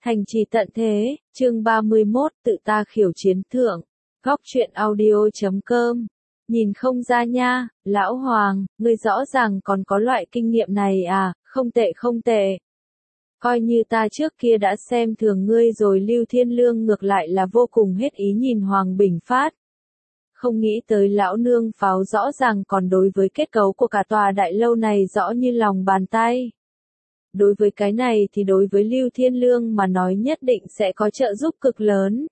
Thành trì tận thế, chương 31, tự ta khiêu chiến thượng. Góc truyện audio.com. Nhìn không ra nha, lão Hoàng, ngươi rõ ràng còn có loại kinh nghiệm này à, không tệ không tệ. Coi như ta trước kia đã xem thường ngươi rồi. Lưu Thiên Lương ngược lại là vô cùng hết ý nhìn Hoàng Bình Phát. Không nghĩ tới lão nương pháo rõ ràng còn đối với kết cấu của cả tòa đại lâu này rõ như lòng bàn tay. Đối với cái này thì đối với Lưu Thiên Lương mà nói nhất định sẽ có trợ giúp cực lớn.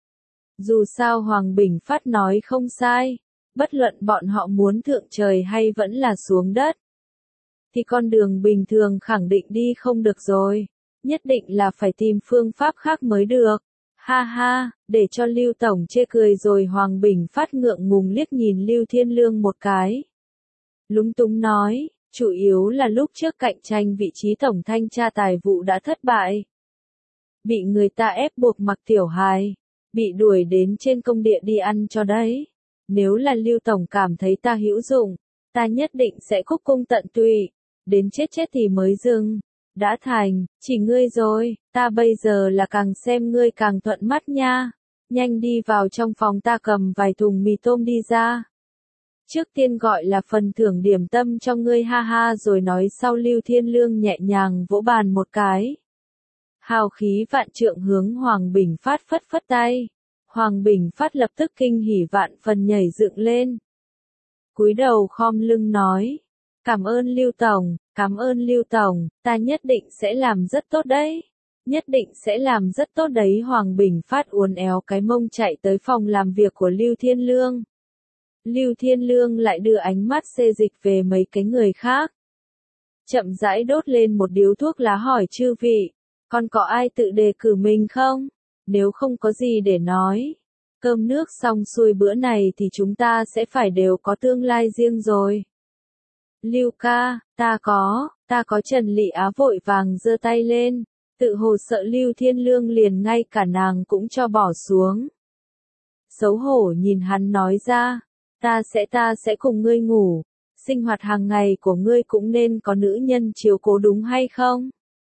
Dù sao Hoàng Bình Phát nói không sai, bất luận bọn họ muốn thượng trời hay vẫn là xuống đất, thì con đường bình thường khẳng định đi không được rồi, nhất định là phải tìm phương pháp khác mới được. Ha ha, để cho Lưu Tổng chê cười rồi. Hoàng Bình Phát ngượng ngùng liếc nhìn Lưu Thiên Lương một cái. Lúng túng nói, chủ yếu là lúc trước cạnh tranh vị trí tổng thanh tra tài vụ đã thất bại. Bị người ta ép buộc mặc tiểu hài, bị đuổi đến trên công địa đi ăn cho đấy. Nếu là Lưu Tổng cảm thấy ta hữu dụng, ta nhất định sẽ khúc cung tận tụy, đến chết thì mới dừng. Đã thành, chỉ ngươi rồi, ta bây giờ là càng xem ngươi càng thuận mắt nha. Nhanh đi vào trong phòng, ta cầm vài thùng mì tôm đi ra. Trước tiên gọi là phần thưởng điểm tâm cho ngươi, ha ha, rồi nói sau. Lưu Thiên Lương nhẹ nhàng vỗ bàn một cái. Hào khí vạn trượng hướng Hoàng Bình Phát phất phất tay. Hoàng Bình Phát lập tức kinh hỉ vạn phần nhảy dựng lên. Cúi đầu khom lưng nói. Cảm ơn Lưu Tổng, cảm ơn Lưu Tổng, ta nhất định sẽ làm rất tốt đấy. Nhất định sẽ làm rất tốt đấy. Hoàng Bình Phát uốn éo cái mông chạy tới phòng làm việc của Lưu Thiên Lương. Lưu Thiên Lương lại đưa ánh mắt xê dịch về mấy cái người khác. Chậm rãi đốt lên một điếu thuốc lá hỏi chư vị, còn có ai tự đề cử mình không? Nếu không có gì để nói, cơm nước xong xuôi bữa này thì chúng ta sẽ phải đều có tương lai riêng rồi. Lưu ca, ta có. Trần Lị Á vội vàng giơ tay lên, tự hồ sợ Lưu Thiên Lương liền ngay cả nàng cũng cho bỏ xuống. Xấu hổ nhìn hắn nói ra, ta sẽ cùng ngươi ngủ, sinh hoạt hàng ngày của ngươi cũng nên có nữ nhân chiếu cố đúng hay không?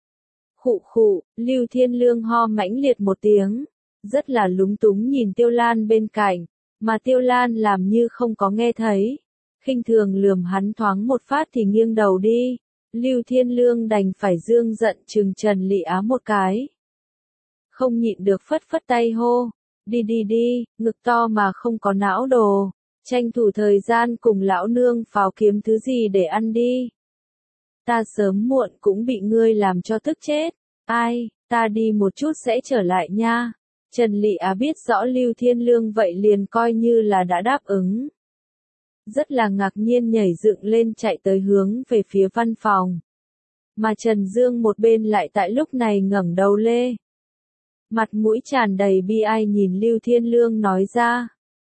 Khụ khụ, Lưu Thiên Lương ho mãnh liệt một tiếng, rất là lúng túng nhìn Tiêu Lan bên cạnh, mà Tiêu Lan làm như không có nghe thấy, khinh thường lườm hắn thoáng một phát thì nghiêng đầu đi. Lưu Thiên Lương đành phải dương giận trừng Trần Lị Á một cái. Không nhịn được phất phất tay hô, đi, ngực to mà không có não đồ, tranh thủ thời gian cùng lão nương pháo kiếm thứ gì để ăn đi. Ta sớm muộn cũng bị ngươi làm cho tức chết. Ai, ta đi một chút sẽ trở lại nha. Trần Lị Á biết rõ Lưu Thiên Lương vậy liền coi như là đã đáp ứng. Rất là ngạc nhiên nhảy dựng lên chạy tới hướng về phía văn phòng. Mà Trần Dương một bên lại tại lúc này ngẩng đầu lê. Mặt mũi tràn đầy bi ai nhìn Lưu Thiên Lương nói ra.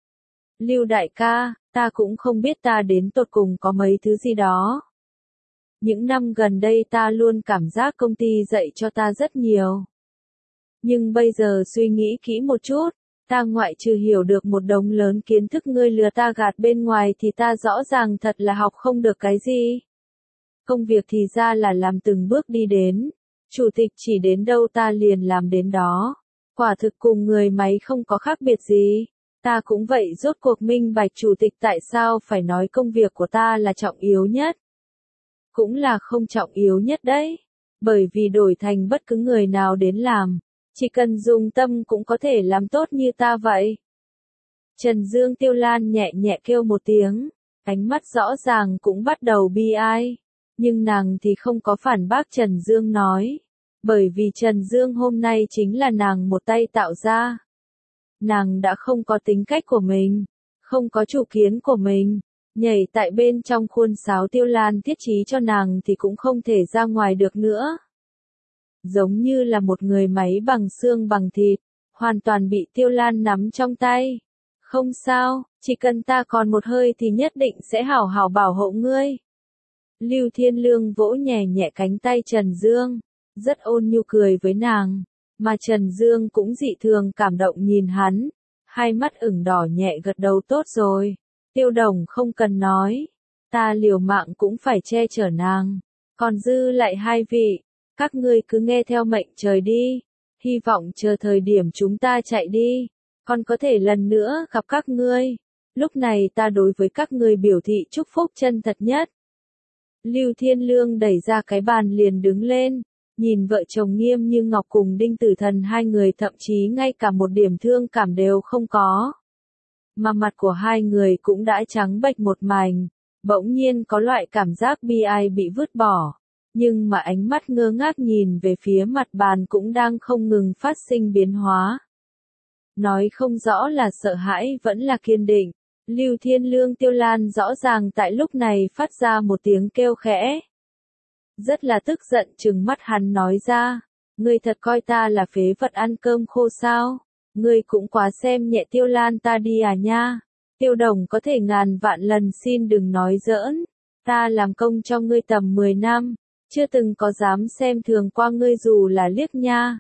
Lưu đại ca, ta cũng không biết ta đến tột cùng có mấy thứ gì đó. Những năm gần đây ta luôn cảm giác công ty dạy cho ta rất nhiều. Nhưng bây giờ suy nghĩ kỹ một chút, ta ngoại trừ hiểu được một đống lớn kiến thức ngươi lừa ta gạt bên ngoài thì ta rõ ràng thật là học không được cái gì. Công việc thì ra là làm từng bước đi đến, chủ tịch chỉ đến đâu ta liền làm đến đó. Quả thực cùng người máy không có khác biệt gì. Ta cũng vậy, rốt cuộc minh bạch chủ tịch tại sao phải nói công việc của ta là trọng yếu nhất. Cũng là không trọng yếu nhất đấy. Bởi vì đổi thành bất cứ người nào đến làm, chỉ cần dùng tâm cũng có thể làm tốt như ta vậy. Trần Dương. Tiêu Lan nhẹ nhẹ kêu một tiếng, ánh mắt rõ ràng cũng bắt đầu bi ai. Nhưng nàng thì không có phản bác Trần Dương nói. Bởi vì Trần Dương hôm nay chính là nàng một tay tạo ra. Nàng đã không có tính cách của mình, không có chủ kiến của mình. Nhảy tại bên trong khuôn sáo Tiêu Lan thiết trí cho nàng thì cũng không thể ra ngoài được nữa. Giống như là một người máy bằng xương bằng thịt, hoàn toàn bị Tiêu Lan nắm trong tay. Không sao, chỉ cần ta còn một hơi thì nhất định sẽ hảo hảo bảo hộ ngươi. Lưu Thiên Lương vỗ nhẹ nhẹ cánh tay Trần Dương, rất ôn nhu cười với nàng, mà Trần Dương cũng dị thường cảm động nhìn hắn, hai mắt ửng đỏ nhẹ gật đầu. Tốt rồi, Tiêu Đồng không cần nói, ta liều mạng cũng phải che chở nàng, còn dư lại hai vị, các ngươi cứ nghe theo mệnh trời đi. Hy vọng chờ thời điểm chúng ta chạy đi, còn có thể lần nữa gặp các ngươi. Lúc này ta đối với các ngươi biểu thị chúc phúc chân thật nhất. Lưu Thiên Lương đẩy ra cái bàn liền đứng lên, nhìn vợ chồng Nghiêm Như Ngọc cùng Đinh Tử Thần hai người thậm chí ngay cả một điểm thương cảm đều không có. Mà mặt của hai người cũng đã trắng bệch một mảnh, bỗng nhiên có loại cảm giác bi ai bị vứt bỏ. Nhưng mà ánh mắt ngơ ngác nhìn về phía mặt bàn cũng đang không ngừng phát sinh biến hóa. Nói không rõ là sợ hãi vẫn là kiên định. Lưu Thiên Lương Tiêu Lan rõ ràng tại lúc này phát ra một tiếng kêu khẽ. Rất là tức giận trừng mắt hắn nói ra, ngươi thật coi ta là phế vật ăn cơm khô sao? Ngươi cũng quá xem nhẹ Tiêu Lan ta đi à nha? Tiêu Đồng có thể ngàn vạn lần xin đừng nói giỡn, ta làm công cho ngươi tầm 10 năm, chưa từng có dám xem thường qua ngươi dù là liếc nha.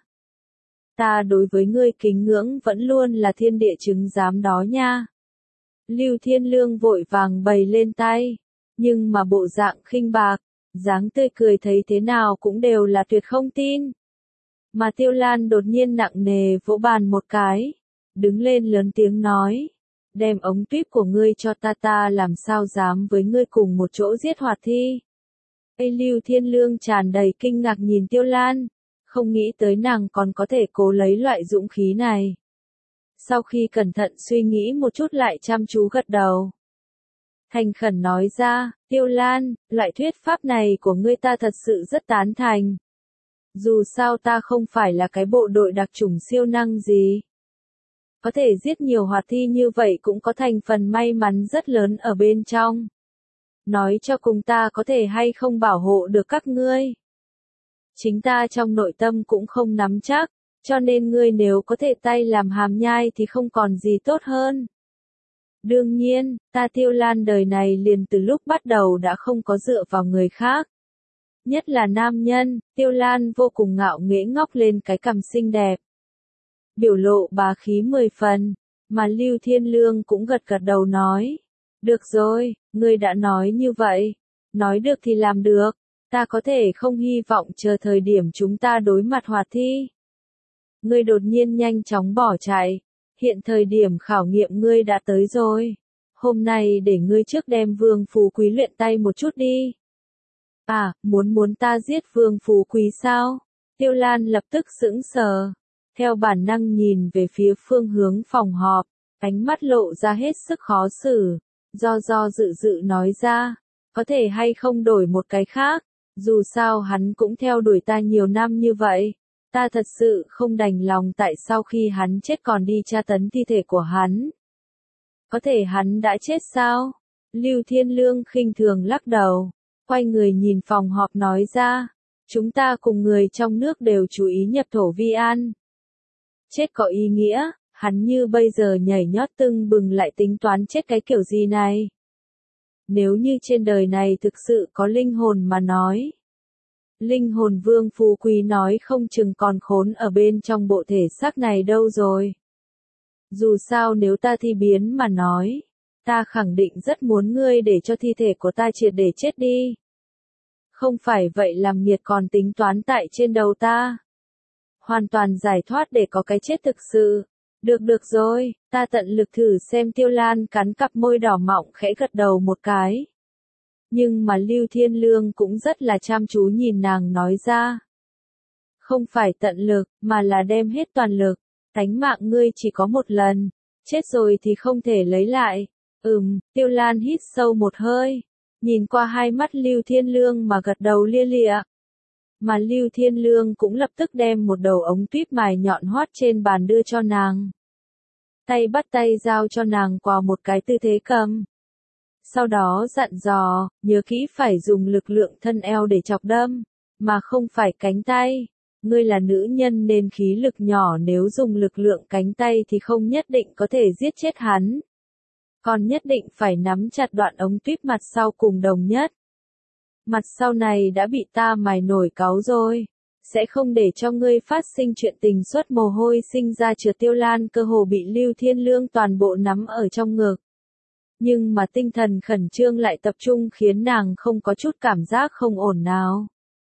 Ta đối với ngươi kính ngưỡng vẫn luôn là thiên địa chứng giám đó nha. Lưu Thiên Lương vội vàng bày lên tay, nhưng mà bộ dạng khinh bạc, dáng tươi cười thấy thế nào cũng đều là tuyệt không tin. Mà Tiêu Lan đột nhiên nặng nề vỗ bàn một cái, đứng lên lớn tiếng nói, đem ống tuyếp của ngươi cho ta làm sao dám với ngươi cùng một chỗ giết Hoạt Thi. Lưu Thiên Lương tràn đầy kinh ngạc nhìn Tiêu Lan, không nghĩ tới nàng còn có thể cố lấy loại dũng khí này. Sau khi cẩn thận suy nghĩ một chút lại chăm chú gật đầu. Thành khẩn nói ra, Tiêu Lan, loại thuyết pháp này của ngươi ta thật sự rất tán thành. Dù sao ta không phải là cái bộ đội đặc chủng siêu năng gì. Có thể giết nhiều Hoạt Thi như vậy cũng có thành phần may mắn rất lớn ở bên trong. Nói cho cùng ta có thể hay không bảo hộ được các ngươi. Chính ta trong nội tâm cũng không nắm chắc, cho nên ngươi nếu có thể tay làm hàm nhai thì không còn gì tốt hơn. Đương nhiên, ta Tiêu Lan đời này liền từ lúc bắt đầu đã không có dựa vào người khác. Nhất là nam nhân, Tiêu Lan vô cùng ngạo nghễ ngóc lên cái cằm xinh đẹp. Biểu lộ bá khí 10 phần, mà Lưu Thiên Lương cũng gật gật đầu nói. Được rồi, ngươi đã nói như vậy. Nói được thì làm được, ta có thể không hy vọng chờ thời điểm chúng ta đối mặt Hoạt Thi. Ngươi đột nhiên nhanh chóng bỏ chạy. Hiện thời điểm khảo nghiệm ngươi đã tới rồi. Hôm nay để ngươi trước đem Vương Phú Quý luyện tay một chút đi. À, muốn ta giết Vương Phú Quý sao? Tiêu Lan lập tức sững sờ. Theo bản năng nhìn về phía phương hướng phòng họp, ánh mắt lộ ra hết sức khó xử. Do dự nói ra, có thể hay không đổi một cái khác, dù sao hắn cũng theo đuổi ta nhiều năm như vậy. Ta thật sự không đành lòng tại sau khi hắn chết còn đi tra tấn thi thể của hắn. Có thể hắn đã chết sao? Lưu Thiên Lương khinh thường lắc đầu, quay người nhìn phòng họp nói ra, chúng ta cùng người trong nước đều chú ý nhập thổ vi an. Chết có ý nghĩa, hắn như bây giờ nhảy nhót tưng bừng lại tính toán chết cái kiểu gì này? Nếu như trên đời này thực sự có linh hồn mà nói. Linh hồn Vương Phú Quý nói không chừng còn khốn ở bên trong bộ thể xác này đâu rồi. Dù sao nếu ta thi biến mà nói, ta khẳng định rất muốn ngươi để cho thi thể của ta triệt để chết đi. Không phải vậy làm nghiệt còn tính toán tại trên đầu ta. Hoàn toàn giải thoát để có cái chết thực sự. Được rồi, ta tận lực thử xem. Tiêu Lan cắn cặp môi đỏ mọng khẽ gật đầu một cái. Nhưng mà Lưu Thiên Lương cũng rất là chăm chú nhìn nàng nói ra. Không phải tận lực, mà là đem hết toàn lực. Tánh mạng ngươi chỉ có một lần. Chết rồi thì không thể lấy lại. Tiêu Lan hít sâu một hơi. Nhìn qua hai mắt Lưu Thiên Lương mà gật đầu lia lịa. Mà Lưu Thiên Lương cũng lập tức đem một đầu ống tuyếp mài nhọn hoắt trên bàn đưa cho nàng. Tay bắt tay giao cho nàng qua một cái tư thế cầm. Sau đó dặn dò, nhớ kỹ phải dùng lực lượng thân eo để chọc đâm, mà không phải cánh tay. Ngươi là nữ nhân nên khí lực nhỏ, nếu dùng lực lượng cánh tay thì không nhất định có thể giết chết hắn. Còn nhất định phải nắm chặt đoạn ống tuyếp mặt sau cùng đồng nhất. Mặt sau này đã bị ta mài nổi cáu rồi. Sẽ không để cho ngươi phát sinh chuyện tình xuất mồ hôi sinh ra trượt. Tiêu Lan cơ hồ bị Lưu Thiên Lương toàn bộ nắm ở trong ngực. Nhưng mà tinh thần khẩn trương lại tập trung khiến nàng không có chút cảm giác không ổn nào.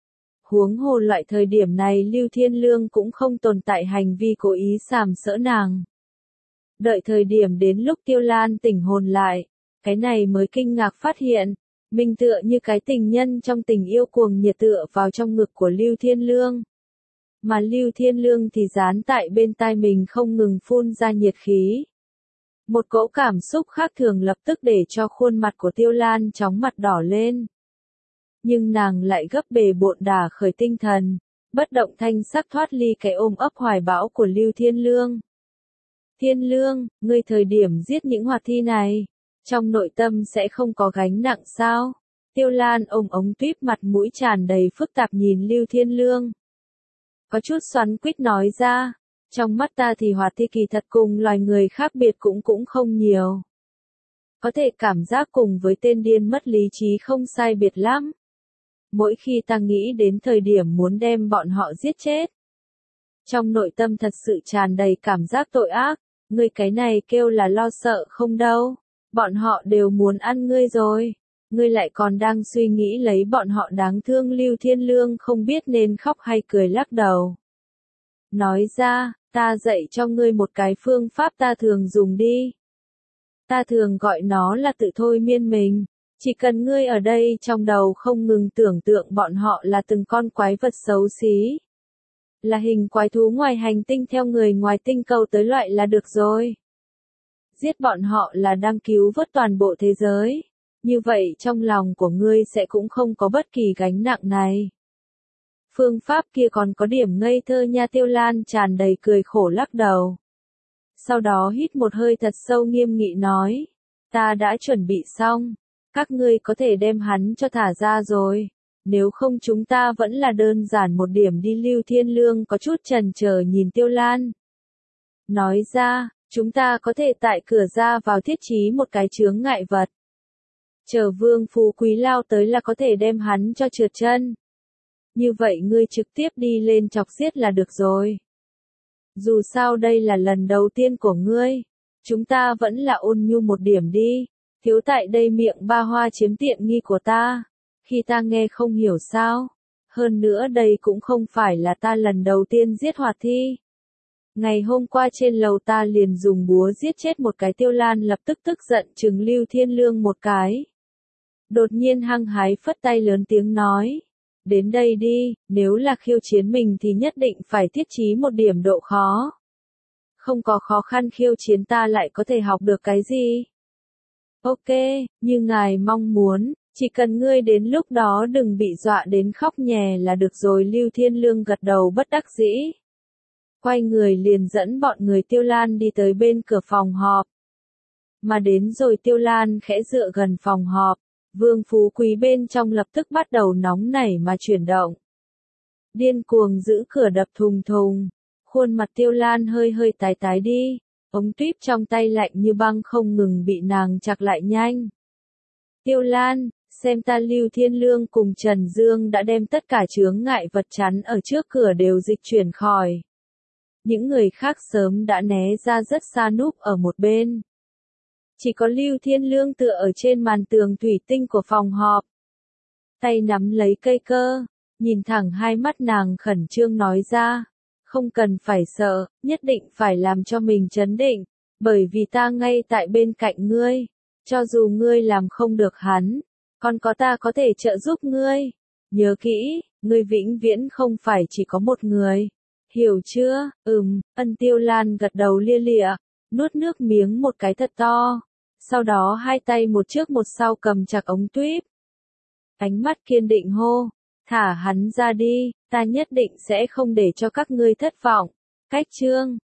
Huống hồ loại thời điểm này Lưu Thiên Lương cũng không tồn tại hành vi cố ý sàm sỡ nàng. Đợi thời điểm đến lúc Tiêu Lan tỉnh hồn lại, cái này mới kinh ngạc phát hiện, mình tựa như cái tình nhân trong tình yêu cuồng nhiệt tựa vào trong ngực của Lưu Thiên Lương. Mà Lưu Thiên Lương thì dán tại bên tai mình không ngừng phun ra nhiệt khí. Một cỗ cảm xúc khác thường lập tức để cho khuôn mặt của Tiêu Lan chóng mặt đỏ lên. Nhưng nàng lại gấp bề bộn đả khởi tinh thần, bất động thanh sắc thoát ly cái ôm ấp hoài bão của Lưu Thiên Lương. Thiên Lương, ngươi thời điểm giết những hoạt thi này, trong nội tâm sẽ không có gánh nặng sao? Tiêu Lan ôm ống tuyếp mặt mũi tràn đầy phức tạp nhìn Lưu Thiên Lương. Có chút xoắn quýt nói ra, trong mắt ta thì hoạt thi kỳ thật cùng loài người khác biệt cũng không nhiều. Có thể cảm giác cùng với tên điên mất lý trí không sai biệt lắm. Mỗi khi ta nghĩ đến thời điểm muốn đem bọn họ giết chết, trong nội tâm thật sự tràn đầy cảm giác tội ác, ngươi cái này kêu là lo sợ không đâu, bọn họ đều muốn ăn ngươi rồi, ngươi lại còn đang suy nghĩ lấy bọn họ đáng thương. Lưu Thiên Lương không biết nên khóc hay cười lắc đầu. Nói ra, ta dạy cho ngươi một cái phương pháp ta thường dùng đi. Ta thường gọi nó là tự thôi miên mình. Chỉ cần ngươi ở đây trong đầu không ngừng tưởng tượng bọn họ là từng con quái vật xấu xí. Là hình quái thú ngoài hành tinh theo người ngoài tinh cầu tới loại là được rồi. Giết bọn họ là đang cứu vớt toàn bộ thế giới. Như vậy trong lòng của ngươi sẽ cũng không có bất kỳ gánh nặng này. Phương pháp kia còn có điểm ngây thơ nha. Tiêu Lan tràn đầy cười khổ lắc đầu. Sau đó hít một hơi thật sâu nghiêm nghị nói. Ta đã chuẩn bị xong. Các ngươi có thể đem hắn cho thả ra rồi. Nếu không chúng ta vẫn là đơn giản một điểm đi. Lưu Thiên Lương có chút chần chờ nhìn Tiêu Lan. Nói ra, chúng ta có thể tại cửa ra vào thiết trí một cái chướng ngại vật. Chờ Vương Phú Quý lao tới là có thể đem hắn cho trượt chân. Như vậy ngươi trực tiếp đi lên chọc giết là được rồi. Dù sao đây là lần đầu tiên của ngươi. Chúng ta vẫn là ôn nhu một điểm đi. Thiếu tại đây miệng ba hoa chiếm tiện nghi của ta. Khi ta nghe không hiểu sao. Hơn nữa đây cũng không phải là ta lần đầu tiên giết hoạt thi. Ngày hôm qua trên lầu ta liền dùng búa giết chết một cái. Tiêu Lan lập tức tức giận trừng Lưu Thiên Lương một cái. Đột nhiên hăng hái phất tay lớn tiếng nói. Đến đây đi, nếu là khiêu chiến mình thì nhất định phải thiết trí một điểm độ khó. Không có khó khăn khiêu chiến ta lại có thể học được cái gì? Ok, như ngài mong muốn, chỉ cần ngươi đến lúc đó đừng bị dọa đến khóc nhè là được rồi. Lưu Thiên Lương gật đầu bất đắc dĩ. Quay người liền dẫn bọn người Tiêu Lan đi tới bên cửa phòng họp. Mà đến rồi Tiêu Lan khẽ dựa gần phòng họp. Vương Phú Quý bên trong lập tức bắt đầu nóng nảy mà chuyển động. Điên cuồng giữ cửa đập thùng thùng. Khuôn mặt Tiêu Lan hơi hơi tái tái đi. Ống tuyếp trong tay lạnh như băng không ngừng bị nàng chặt lại nhanh. Tiêu Lan, xem ta. Lưu Thiên Lương cùng Trần Dương đã đem tất cả chướng ngại vật chắn ở trước cửa đều dịch chuyển khỏi. Những người khác sớm đã né ra rất xa núp ở một bên. Chỉ có Lưu Thiên Lương tựa ở trên màn tường thủy tinh của phòng họp. Tay nắm lấy cây cơ, nhìn thẳng hai mắt nàng khẩn trương nói ra. Không cần phải sợ, nhất định phải làm cho mình trấn định, bởi vì ta ngay tại bên cạnh ngươi. Cho dù ngươi làm không được hắn, còn có ta có thể trợ giúp ngươi. Nhớ kỹ, ngươi vĩnh viễn không phải chỉ có một người. Hiểu chưa? Ân. Tiêu Lan gật đầu lia lịa, nuốt nước miếng một cái thật to. Sau đó hai tay một trước một sau cầm chặt ống tuyếp. Ánh mắt kiên định hô, thả hắn ra đi, ta nhất định sẽ không để cho các ngươi thất vọng. Cách chương